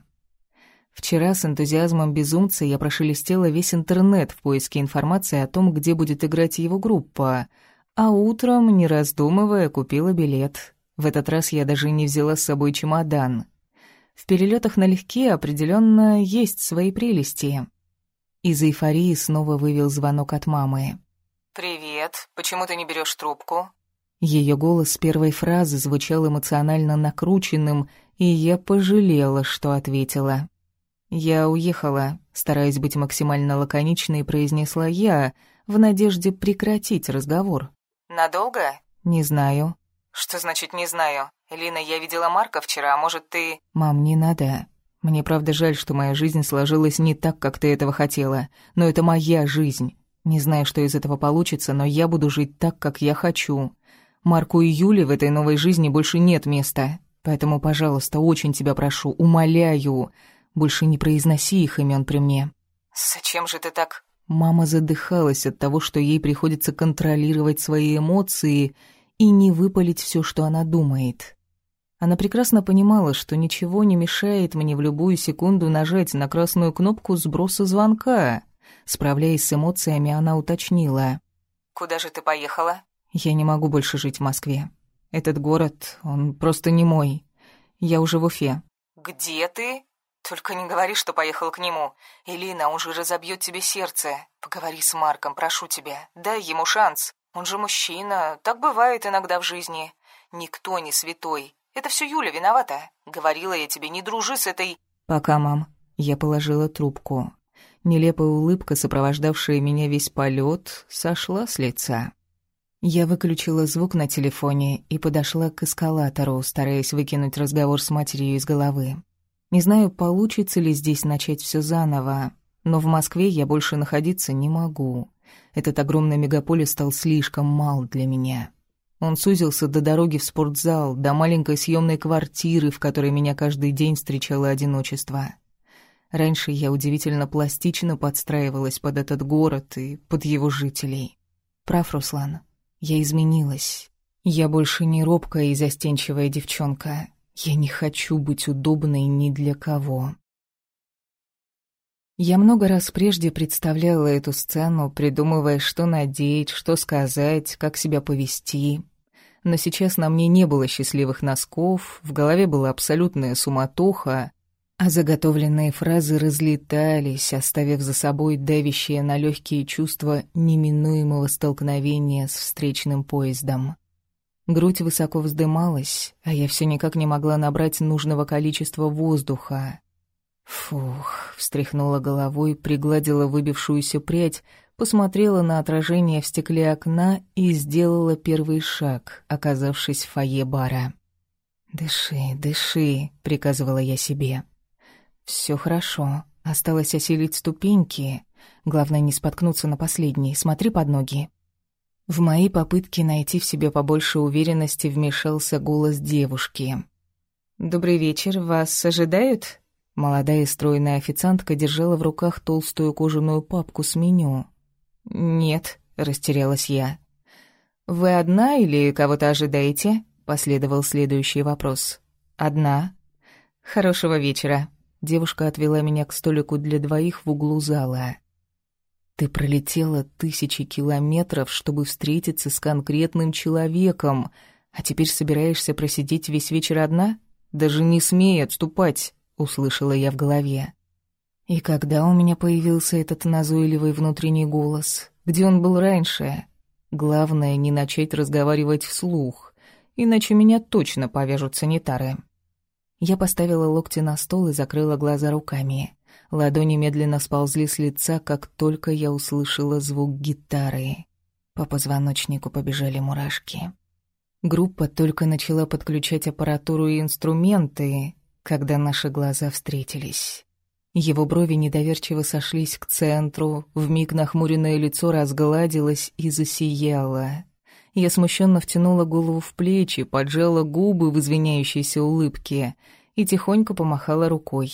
Вчера с энтузиазмом безумца я прошелестела весь интернет в поиске информации о том, где будет играть его группа, а утром, не раздумывая, купила билет. В этот раз я даже не взяла с собой чемодан. В перелетах налегке определенно есть свои прелести. Из эйфории снова вывел звонок от мамы.
«Привет, почему ты не берешь трубку?»
Ее голос с первой фразы звучал эмоционально накрученным, и я пожалела, что ответила. «Я уехала», стараясь быть максимально лаконичной, произнесла я, в надежде прекратить разговор.
«Надолго?»
«Не знаю».
«Что значит «не знаю»? Лина, я видела Марка вчера, а может, ты...»
«Мам, не надо. Мне правда жаль, что моя жизнь сложилась не так, как ты этого хотела. Но это моя жизнь. Не знаю, что из этого получится, но я буду жить так, как я хочу. Марку и Юле в этой новой жизни больше нет места. Поэтому, пожалуйста, очень тебя прошу, умоляю, больше не произноси их имен при мне».
«Зачем же ты так...»
Мама задыхалась от того, что ей приходится контролировать свои эмоции и не выпалить все, что она думает. Она прекрасно понимала, что ничего не мешает мне в любую секунду нажать на красную кнопку сброса звонка. Справляясь с эмоциями, она уточнила.
«Куда же ты поехала?»
«Я не могу больше жить в Москве. Этот город, он просто не мой. Я уже в Уфе».
«Где ты? Только не говори, что поехала к нему. Элина, он же разобьет тебе сердце. Поговори с Марком, прошу тебя. Дай ему шанс. Он же мужчина. Так бывает иногда в жизни. Никто не святой. Это все Юля виновата. Говорила я тебе, не дружи с этой...»
«Пока, мам». Я положила трубку. Нелепая улыбка, сопровождавшая меня весь полет, сошла с лица. Я выключила звук на телефоне и подошла к эскалатору, стараясь выкинуть разговор с матерью из головы. Не знаю, получится ли здесь начать все заново, но в Москве я больше находиться не могу. Этот огромный мегаполис стал слишком мал для меня. Он сузился до дороги в спортзал, до маленькой съемной квартиры, в которой меня каждый день встречало одиночество. Раньше я удивительно пластично подстраивалась под этот город и под его жителей. Прав Руслан, я изменилась. Я больше не робкая и застенчивая девчонка. Я не хочу быть удобной ни для кого. Я много раз прежде представляла эту сцену, придумывая, что надеть, что сказать, как себя повести. Но сейчас на мне не было счастливых носков, в голове была абсолютная суматоха. а заготовленные фразы разлетались, оставив за собой давящее на легкие чувства неминуемого столкновения с встречным поездом. Грудь высоко вздымалась, а я все никак не могла набрать нужного количества воздуха. Фух, встряхнула головой, пригладила выбившуюся прядь, посмотрела на отражение в стекле окна и сделала первый шаг, оказавшись в фойе бара. «Дыши, дыши», — приказывала я себе. «Все хорошо. Осталось осилить ступеньки. Главное, не споткнуться на последней. Смотри под ноги». В мои попытки найти в себе побольше уверенности вмешался голос девушки. «Добрый вечер. Вас ожидают?» Молодая стройная официантка держала в руках толстую кожаную папку с меню. «Нет», — растерялась я. «Вы одна или кого-то ожидаете?» — последовал следующий вопрос. «Одна». «Хорошего вечера». Девушка отвела меня к столику для двоих в углу зала. «Ты пролетела тысячи километров, чтобы встретиться с конкретным человеком, а теперь собираешься просидеть весь вечер одна? Даже не смей отступать!» — услышала я в голове. И когда у меня появился этот назойливый внутренний голос? Где он был раньше? Главное, не начать разговаривать вслух, иначе меня точно повяжут санитары. Я поставила локти на стол и закрыла глаза руками. Ладони медленно сползли с лица, как только я услышала звук гитары. По позвоночнику побежали мурашки. Группа только начала подключать аппаратуру и инструменты, когда наши глаза встретились. Его брови недоверчиво сошлись к центру, вмиг нахмуренное лицо разгладилось и засияло. Я смущенно втянула голову в плечи, поджала губы в извиняющейся улыбке и тихонько помахала рукой.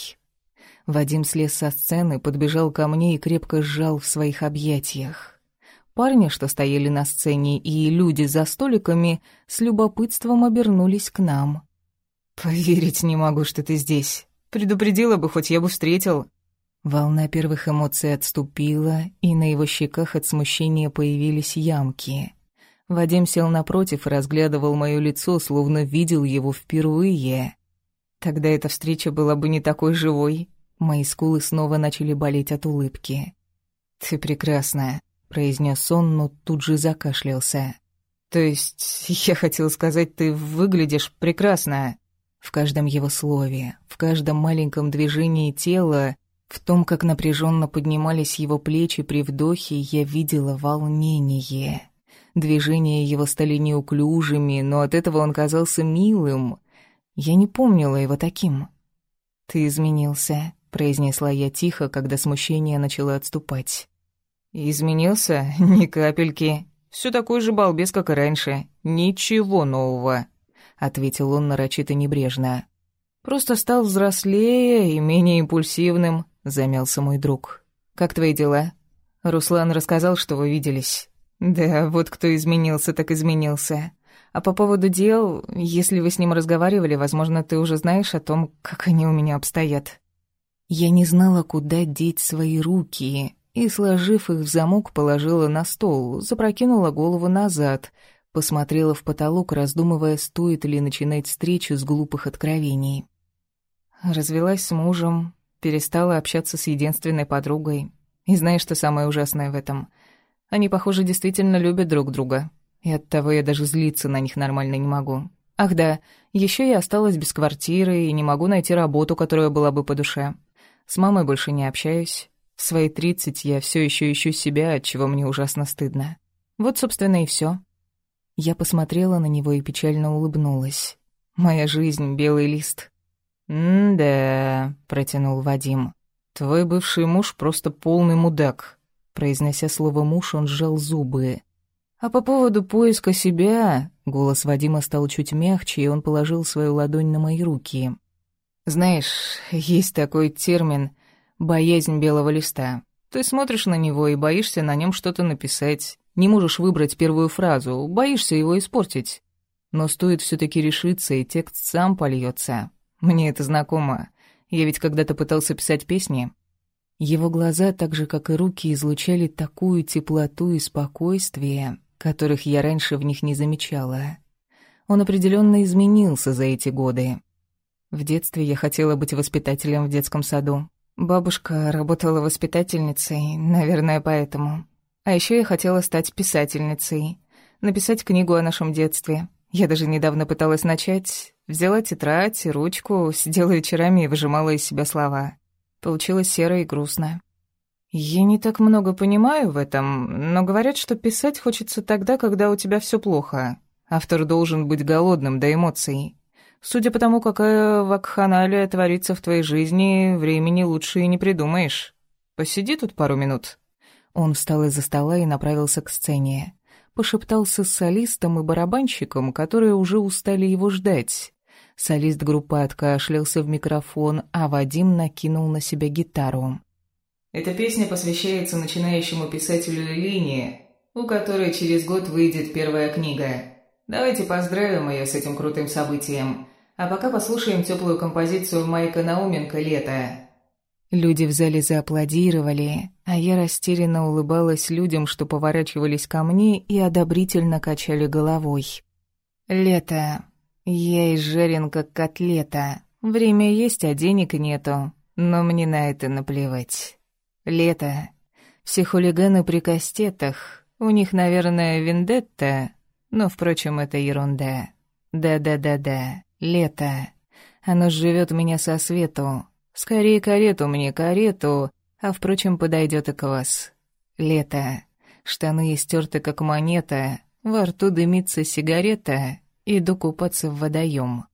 Вадим слез со сцены, подбежал ко мне и крепко сжал в своих объятиях. Парни, что стояли на сцене, и люди за столиками, с любопытством обернулись к нам. «Поверить не могу, что ты здесь. Предупредила бы, хоть я бы встретил». Волна первых эмоций отступила, и на его щеках от смущения появились ямки. Вадим сел напротив и разглядывал моё лицо, словно видел его впервые. Тогда эта встреча была бы не такой живой. Мои скулы снова начали болеть от улыбки. «Ты прекрасная», — произнес он, но тут же закашлялся. «То есть, я хотел сказать, ты выглядишь прекрасно». В каждом его слове, в каждом маленьком движении тела, в том, как напряженно поднимались его плечи при вдохе, я видела волнение. Движения его стали неуклюжими, но от этого он казался милым. Я не помнила его таким. «Ты изменился», — произнесла я тихо, когда смущение начало отступать. «Изменился? Ни капельки. Все такой же балбес, как и раньше. Ничего нового», — ответил он нарочито небрежно. «Просто стал взрослее и менее импульсивным», — замялся мой друг. «Как твои дела? Руслан рассказал, что вы виделись». «Да, вот кто изменился, так изменился. А по поводу дел, если вы с ним разговаривали, возможно, ты уже знаешь о том, как они у меня обстоят». Я не знала, куда деть свои руки, и, сложив их в замок, положила на стол, запрокинула голову назад, посмотрела в потолок, раздумывая, стоит ли начинать встречу с глупых откровений. Развелась с мужем, перестала общаться с единственной подругой. И знаешь, что самое ужасное в этом? Они, похоже, действительно любят друг друга. И оттого я даже злиться на них нормально не могу. Ах да, еще я осталась без квартиры и не могу найти работу, которая была бы по душе. С мамой больше не общаюсь. В свои тридцать я все еще ищу себя, от чего мне ужасно стыдно. Вот, собственно, и все. Я посмотрела на него и печально улыбнулась. Моя жизнь — белый лист. «М-да», — протянул Вадим. «Твой бывший муж просто полный мудак». Произнося слово «муж», он сжал зубы. «А по поводу поиска себя...» Голос Вадима стал чуть мягче, и он положил свою ладонь на мои руки. «Знаешь, есть такой термин «боязнь белого листа». Ты смотришь на него и боишься на нем что-то написать. Не можешь выбрать первую фразу, боишься его испортить. Но стоит все-таки решиться, и текст сам польется. Мне это знакомо. Я ведь когда-то пытался писать песни». Его глаза, так же, как и руки, излучали такую теплоту и спокойствие, которых я раньше в них не замечала. Он определенно изменился за эти годы.
В детстве я хотела быть воспитателем в детском саду. Бабушка работала воспитательницей, наверное, поэтому. А еще я хотела стать писательницей, написать книгу о нашем детстве. Я даже недавно пыталась начать. Взяла тетрадь и ручку, сидела вечерами и выжимала из себя слова. Получилось серо и грустно. Я не так много понимаю в этом, но говорят, что писать хочется тогда, когда у тебя все плохо. Автор должен быть голодным до эмоций. Судя по тому, какая вакханалия творится в твоей жизни, времени лучше и не придумаешь. Посиди тут пару минут». Он встал из-за стола и направился к сцене. Пошептался с солистом и барабанщиком, которые уже устали его ждать. Солист группы откашлялся в микрофон, а Вадим накинул на себя гитару.
Эта песня посвящается начинающему писателю Элине, у которой через год выйдет первая книга. Давайте поздравим ее с этим крутым событием. А пока послушаем теплую композицию Майка Науменко «Лето».
Люди в зале зааплодировали, а я растерянно улыбалась людям, что поворачивались ко мне и одобрительно качали головой. «Лето. Я изжарен, как котлета. Время есть, а денег нету. Но мне на это наплевать. Лето. Все хулиганы при кастетах. У них, наверное, вендетта. Но, впрочем, это ерунда. Да-да-да-да. Лето. Оно живет меня со свету. Скорее карету мне, карету, а, впрочем, подойдет и к вас. Лето. Штаны истерты, как монета, во рту дымится сигарета, иду купаться в водоем.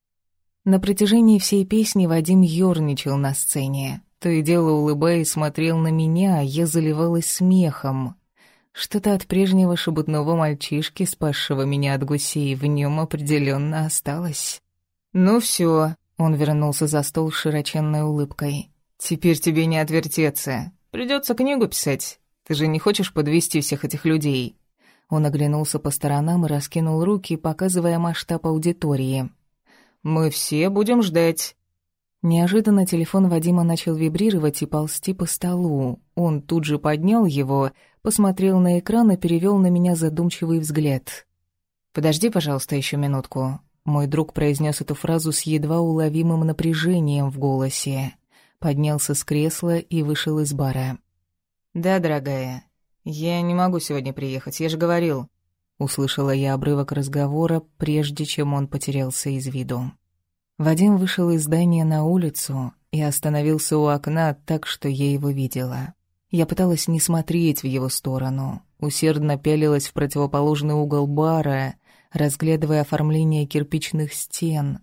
На протяжении всей песни Вадим ёрничал на сцене. То и дело, улыбаясь, смотрел на меня, а я заливалась смехом. Что-то от прежнего шебутного мальчишки, спасшего меня от гусей, в нем определенно осталось. «Ну все», — он вернулся за стол с широченной улыбкой. «Теперь тебе не отвертеться. Придется книгу писать. Ты же не хочешь подвести всех этих людей?» Он оглянулся по сторонам и раскинул руки, показывая масштаб аудитории. «Мы все будем ждать». Неожиданно телефон Вадима начал вибрировать и ползти по столу. Он тут же поднял его, посмотрел на экран и перевел на меня задумчивый взгляд. «Подожди, пожалуйста, еще минутку». Мой друг произнес эту фразу с едва уловимым напряжением в голосе. Поднялся с кресла и вышел из бара. «Да, дорогая, я не могу сегодня приехать, я же говорил». Услышала я обрывок разговора, прежде чем он потерялся из виду. Вадим вышел из здания на улицу и остановился у окна так, что я его видела. Я пыталась не смотреть в его сторону, усердно пялилась в противоположный угол бара, разглядывая оформление кирпичных стен,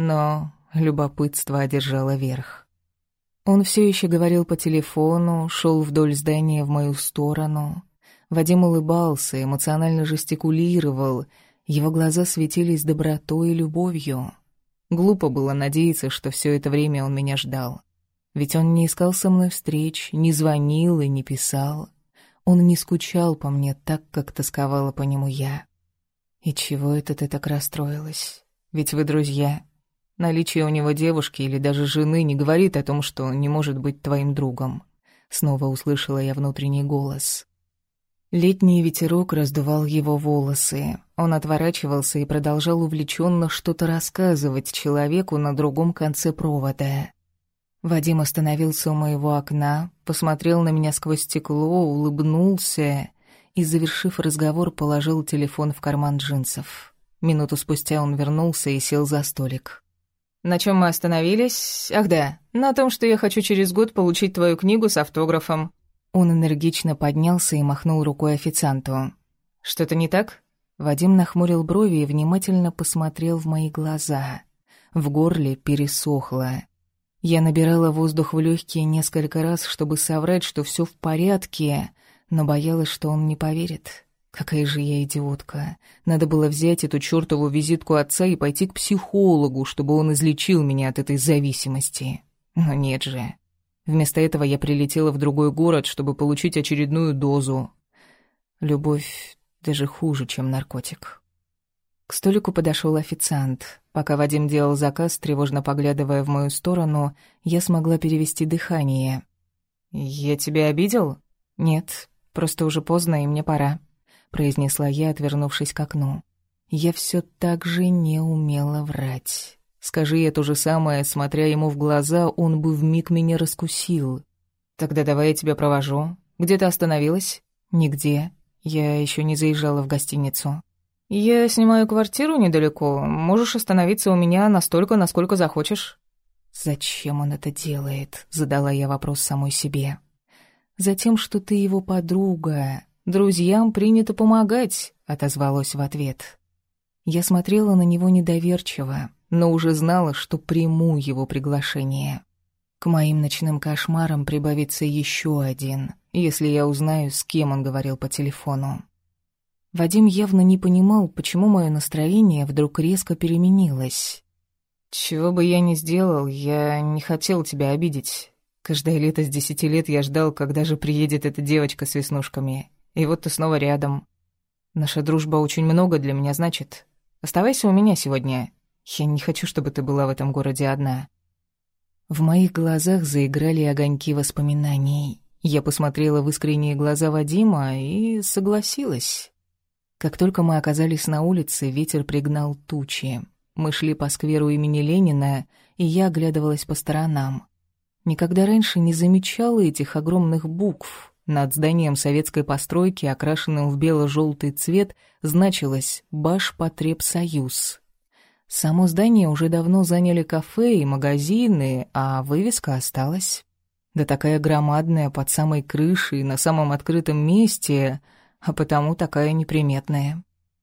но любопытство одержало верх. Он все еще говорил по телефону, шел вдоль здания в мою сторону. Вадим улыбался, эмоционально жестикулировал, его глаза светились добротой и любовью. Глупо было надеяться, что все это время он меня ждал. Ведь он не искал со мной встреч, не звонил и не писал. Он не скучал по мне так, как тосковала по нему я. И чего это ты так расстроилась? Ведь вы друзья. Наличие у него девушки или даже жены не говорит о том, что он не может быть твоим другом. Снова услышала я внутренний голос. Летний ветерок раздувал его волосы. Он отворачивался и продолжал увлеченно что-то рассказывать человеку на другом конце провода. Вадим остановился у моего окна, посмотрел на меня сквозь стекло, улыбнулся и, завершив разговор, положил телефон в карман джинсов. Минуту спустя он вернулся и сел за столик. «На чем мы остановились? Ах да, на том, что я хочу через год получить твою книгу с автографом». Он энергично поднялся и махнул рукой официанту. «Что-то не так?» Вадим нахмурил брови и внимательно посмотрел в мои глаза. В горле пересохло. Я набирала воздух в легкие несколько раз, чтобы соврать, что все в порядке, но боялась, что он не поверит. Какая же я идиотка. Надо было взять эту чёртову визитку отца и пойти к психологу, чтобы он излечил меня от этой зависимости. Но нет же. Вместо этого я прилетела в другой город, чтобы получить очередную дозу. Любовь даже хуже, чем наркотик. К столику подошел официант. Пока Вадим делал заказ, тревожно поглядывая в мою сторону, я смогла перевести дыхание. «Я тебя обидел?» «Нет, просто уже поздно, и мне пора», — произнесла я, отвернувшись к окну. Я все так же не умела врать. Скажи я то же самое, смотря ему в глаза, он бы вмиг меня раскусил. «Тогда давай я тебя провожу. Где ты остановилась?» «Нигде. Я еще не заезжала в гостиницу». «Я снимаю квартиру недалеко. Можешь остановиться у меня настолько, насколько захочешь». «Зачем он это делает?» — задала я вопрос самой себе. «Затем, что ты его подруга. Друзьям принято помогать», — отозвалась в ответ. Я смотрела на него недоверчиво, но уже знала, что приму его приглашение. К моим ночным кошмарам прибавится еще один, если я узнаю, с кем он говорил по телефону. Вадим явно не понимал, почему мое настроение вдруг резко переменилось. «Чего бы я ни сделал, я не хотел тебя обидеть. Каждое лето с десяти лет я ждал, когда же приедет эта девочка с веснушками. И вот ты снова рядом. Наша дружба очень много для меня значит. Оставайся у меня сегодня. Я не хочу, чтобы ты была в этом городе одна». В моих глазах заиграли огоньки воспоминаний. Я посмотрела в искренние глаза Вадима и согласилась. Как только мы оказались на улице, ветер пригнал тучи. Мы шли по скверу имени Ленина, и я оглядывалась по сторонам. Никогда раньше не замечала этих огромных букв. Над зданием советской постройки, окрашенным в бело-желтый цвет, значилось «Башпотребсоюз». Само здание уже давно заняли кафе и магазины, а вывеска осталась. Да такая громадная, под самой крышей, на самом открытом месте, а потому такая неприметная.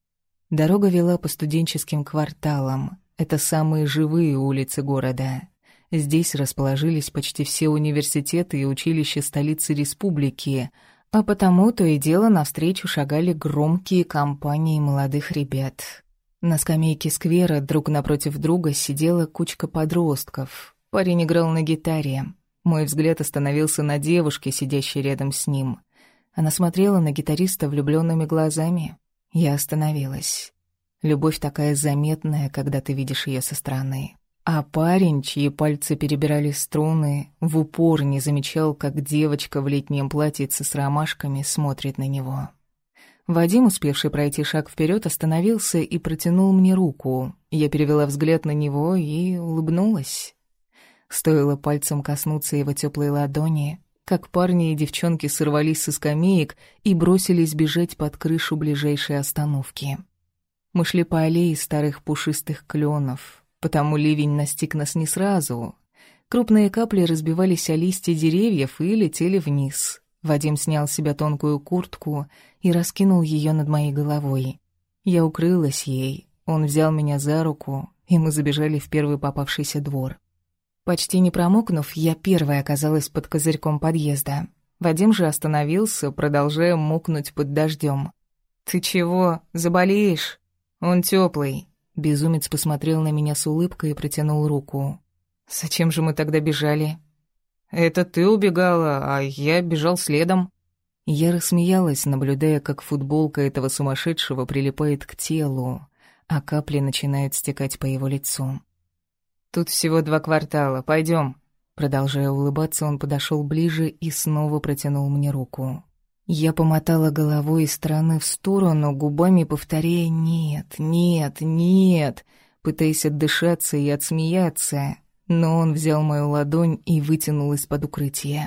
Дорога вела по студенческим кварталам. Это самые живые улицы города. Здесь расположились почти все университеты и училища столицы республики, а потому то и дело навстречу шагали громкие компании молодых ребят. На скамейке сквера друг напротив друга сидела кучка подростков. Парень играл на гитаре. Мой взгляд остановился на девушке, сидящей рядом с ним. Она смотрела на гитариста влюбленными глазами. Я остановилась. Любовь такая заметная, когда ты видишь ее со стороны. А парень, чьи пальцы перебирали струны, в упор не замечал, как девочка в летнем платьице с ромашками смотрит на него. Вадим, успевший пройти шаг вперед, остановился и протянул мне руку. Я перевела взгляд на него и улыбнулась. Стоило пальцем коснуться его теплой ладони, как парни и девчонки сорвались со скамеек и бросились бежать под крышу ближайшей остановки. Мы шли по аллее старых пушистых кленов, потому ливень настиг нас не сразу. Крупные капли разбивались о листья деревьев и летели вниз. Вадим снял с себя тонкую куртку и раскинул ее над моей головой. Я укрылась ей, он взял меня за руку, и мы забежали в первый попавшийся двор. Почти не промокнув, я первой оказалась под козырьком подъезда. Вадим же остановился, продолжая мокнуть под дождем. «Ты чего, заболеешь? Он теплый. Безумец посмотрел на меня с улыбкой и протянул руку. «Зачем же мы тогда бежали?» «Это ты убегала, а я бежал следом». Я рассмеялась, наблюдая, как футболка этого сумасшедшего прилипает к телу, а капли начинают стекать по его лицу. «Тут всего два квартала, пойдем». Продолжая улыбаться, он подошел ближе и снова протянул мне руку. Я помотала головой из стороны в сторону, губами повторяя «нет, нет, нет», пытаясь отдышаться и отсмеяться, но он взял мою ладонь и вытянул из-под укрытия.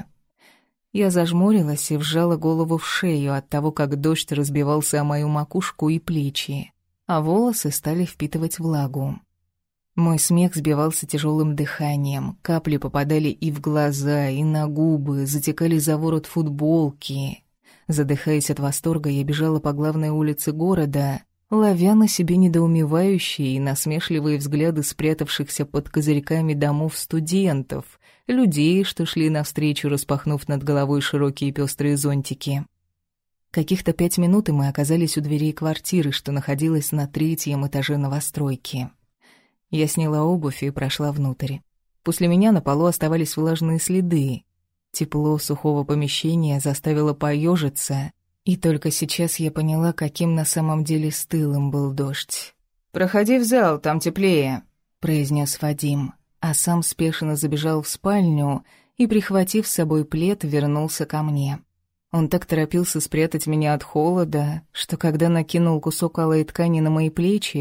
Я зажмурилась и вжала голову в шею от того, как дождь разбивался о мою макушку и плечи, а волосы стали впитывать влагу. Мой смех сбивался тяжелым дыханием, капли попадали и в глаза, и на губы, затекали за ворот футболки. Задыхаясь от восторга, я бежала по главной улице города, ловя на себе недоумевающие и насмешливые взгляды спрятавшихся под козырьками домов студентов, людей, что шли навстречу, распахнув над головой широкие пестрые зонтики. Каких-то пять минут, и мы оказались у дверей квартиры, что находилась на третьем этаже новостройки. Я сняла обувь и прошла внутрь. После меня на полу оставались влажные следы. Тепло сухого помещения заставило поёжиться, и только сейчас я поняла, каким на самом деле стылым был дождь. «Проходи в зал, там теплее», — произнес Вадим, а сам спешно забежал в спальню и, прихватив с собой плед, вернулся ко мне. Он так торопился спрятать меня от холода, что когда накинул кусок алой ткани на мои плечи,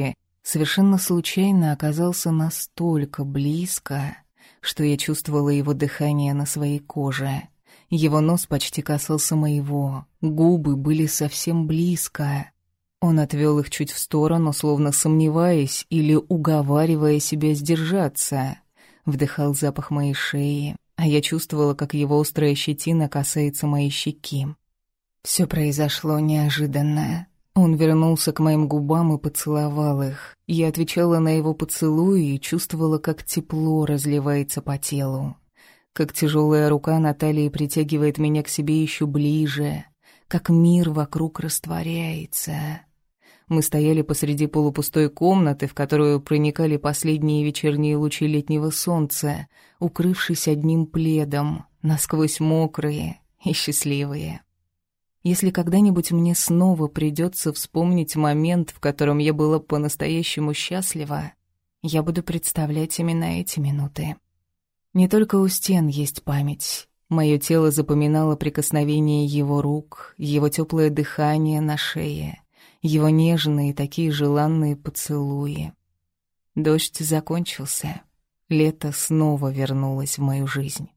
совершенно случайно оказался настолько близко, что я чувствовала его дыхание на своей коже. Его нос почти касался моего, губы были совсем близко. Он отвел их чуть в сторону, словно сомневаясь или уговаривая себя сдержаться. Вдыхал запах моей шеи, а я чувствовала, как его острая щетина касается моей щеки. Все произошло неожиданно. Он вернулся к моим губам и поцеловал их. Я отвечала на его поцелуи и чувствовала, как тепло разливается по телу. Как тяжелая рука Натальи притягивает меня к себе еще ближе. Как мир вокруг растворяется. Мы стояли посреди полупустой комнаты, в которую проникали последние вечерние лучи летнего солнца, укрывшись одним пледом, насквозь мокрые и счастливые. Если когда-нибудь мне снова придется вспомнить момент, в котором я была по-настоящему счастлива, я буду представлять именно эти минуты. Не только у стен есть память. Мое тело запоминало прикосновение его рук, его теплое дыхание на шее, его нежные, такие желанные поцелуи. Дождь закончился. Лето снова вернулось в мою жизнь.